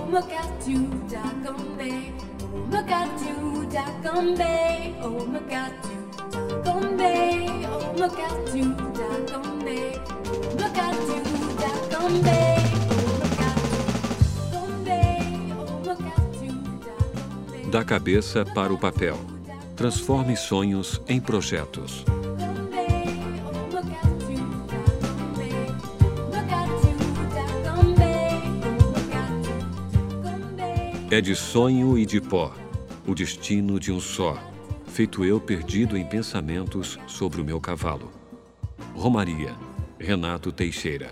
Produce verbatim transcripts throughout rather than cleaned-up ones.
Mokatu Dagombe, Mokatu Dagombe, oh Mokatu Dagombe, oh Mokatu Dagombe, Mokatu Dagombe, oh Mokatu Dagombe. Da cabeça para o papel. Transforme sonhos em projetos. É de sonho e de pó, o destino de um só, feito eu perdido em pensamentos sobre o meu cavalo. Romaria, Renato Teixeira.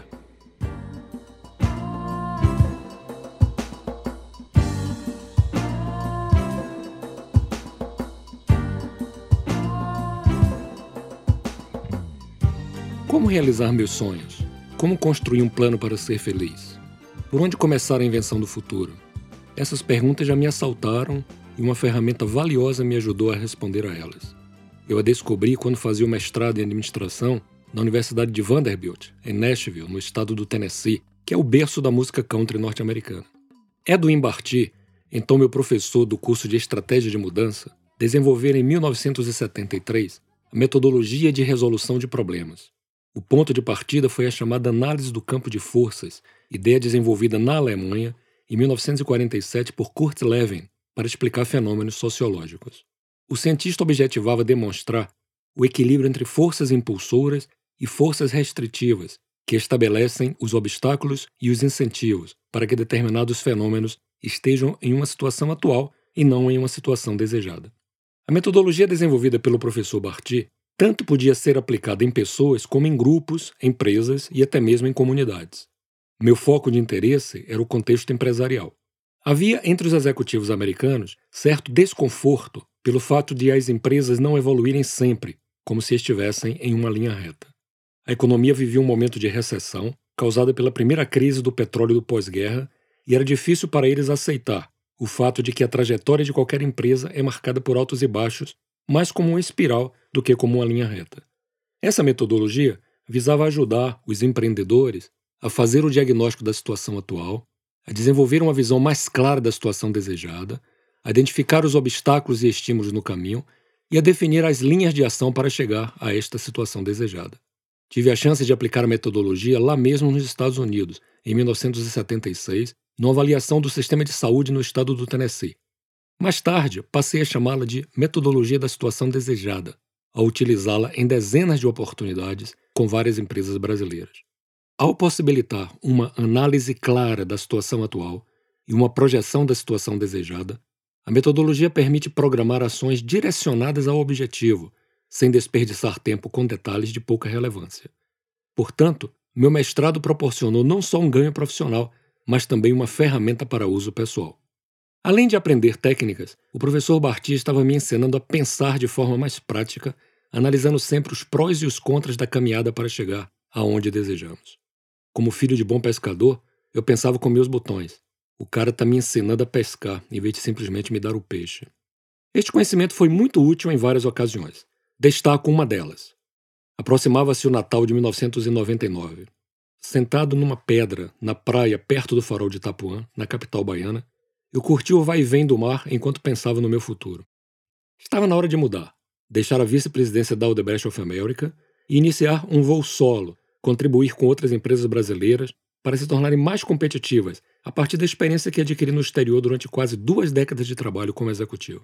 Como realizar meus sonhos? Como construir um plano para ser feliz? Por onde começar a invenção do futuro? Essas perguntas já me assaltaram e uma ferramenta valiosa me ajudou a responder a elas. Eu a descobri quando fazia o mestrado em administração na Universidade de Vanderbilt, em Nashville, no estado do Tennessee, que é o berço da música country norte-americana. Edwin Barty, então meu professor do curso de Estratégia de Mudança, desenvolveu em mil novecentos e setenta e três a metodologia de resolução de problemas. O ponto de partida foi a chamada análise do campo de forças, ideia desenvolvida na Alemanha em mil novecentos e quarenta e sete por Kurt Lewin, para explicar fenômenos sociológicos. O cientista objetivava demonstrar o equilíbrio entre forças impulsoras e forças restritivas, que estabelecem os obstáculos e os incentivos para que determinados fenômenos estejam em uma situação atual e não em uma situação desejada. A metodologia desenvolvida pelo professor Barty tanto podia ser aplicada em pessoas como em grupos, empresas e até mesmo em comunidades. Meu foco de interesse era o contexto empresarial. Havia entre os executivos americanos certo desconforto pelo fato de as empresas não evoluírem sempre, como se estivessem em uma linha reta. A economia vivia um momento de recessão, causada pela primeira crise do petróleo do pós-guerra, e era difícil para eles aceitar o fato de que a trajetória de qualquer empresa é marcada por altos e baixos, mais como uma espiral do que como uma linha reta. Essa metodologia visava ajudar os empreendedores a fazer o diagnóstico da situação atual, a desenvolver uma visão mais clara da situação desejada, a identificar os obstáculos e estímulos no caminho e a definir as linhas de ação para chegar a esta situação desejada. Tive a chance de aplicar a metodologia lá mesmo nos Estados Unidos, em mil novecentos e setenta e seis, numa avaliação do sistema de saúde no estado do Tennessee. Mais tarde, passei a chamá-la de metodologia da situação desejada, ao utilizá-la em dezenas de oportunidades com várias empresas brasileiras. Ao possibilitar uma análise clara da situação atual e uma projeção da situação desejada, a metodologia permite programar ações direcionadas ao objetivo, sem desperdiçar tempo com detalhes de pouca relevância. Portanto, meu mestrado proporcionou não só um ganho profissional, mas também uma ferramenta para uso pessoal. Além de aprender técnicas, o professor Barty estava me ensinando a pensar de forma mais prática, analisando sempre os prós e os contras da caminhada para chegar aonde desejamos. Como filho de bom pescador, eu pensava com meus botões. O cara está me ensinando a pescar, em vez de simplesmente me dar o peixe. Este conhecimento foi muito útil em várias ocasiões. Destaco uma delas. Aproximava-se o Natal de mil novecentos e noventa e nove. Sentado numa pedra, na praia perto do farol de Itapuã, na capital baiana, eu curti o vai e vem do mar enquanto pensava no meu futuro. Estava na hora de mudar, deixar a vice-presidência da Odebrecht of America e iniciar um voo solo, contribuir com outras empresas brasileiras para se tornarem mais competitivas a partir da experiência que adquiri no exterior durante quase duas décadas de trabalho como executivo.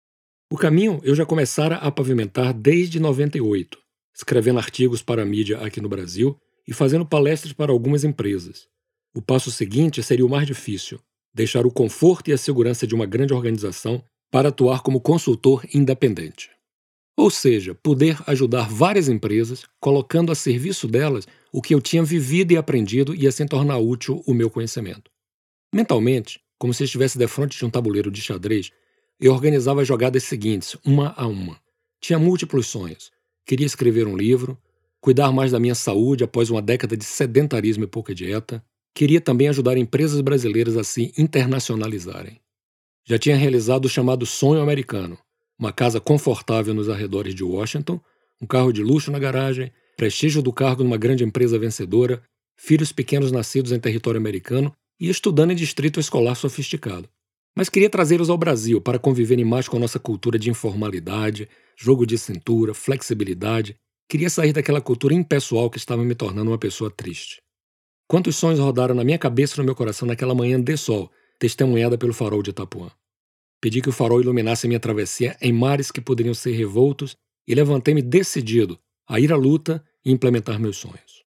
O caminho eu já começara a pavimentar desde noventa e oito, escrevendo artigos para a mídia aqui no Brasil e fazendo palestras para algumas empresas. O passo seguinte seria o mais difícil, deixar o conforto e a segurança de uma grande organização para atuar como consultor independente. Ou seja, poder ajudar várias empresas, colocando a serviço delas o que eu tinha vivido e aprendido e assim tornar útil o meu conhecimento. Mentalmente, como se estivesse defronte de um tabuleiro de xadrez, eu organizava as jogadas seguintes, uma a uma. Tinha múltiplos sonhos. Queria escrever um livro, cuidar mais da minha saúde após uma década de sedentarismo e pouca dieta. Queria também ajudar empresas brasileiras a se internacionalizarem. Já tinha realizado o chamado sonho americano, uma casa confortável nos arredores de Washington, um carro de luxo na garagem, prestígio do cargo numa grande empresa vencedora, filhos pequenos nascidos em território americano e estudando em distrito escolar sofisticado. Mas queria trazê-los ao Brasil para conviverem mais com a nossa cultura de informalidade, jogo de cintura, flexibilidade. Queria sair daquela cultura impessoal que estava me tornando uma pessoa triste. Quantos sonhos rodaram na minha cabeça e no meu coração naquela manhã de sol, testemunhada pelo farol de Itapuã. Pedi que o farol iluminasse minha travessia em mares que poderiam ser revoltos e levantei-me decidido a ir à luta e implementar meus sonhos.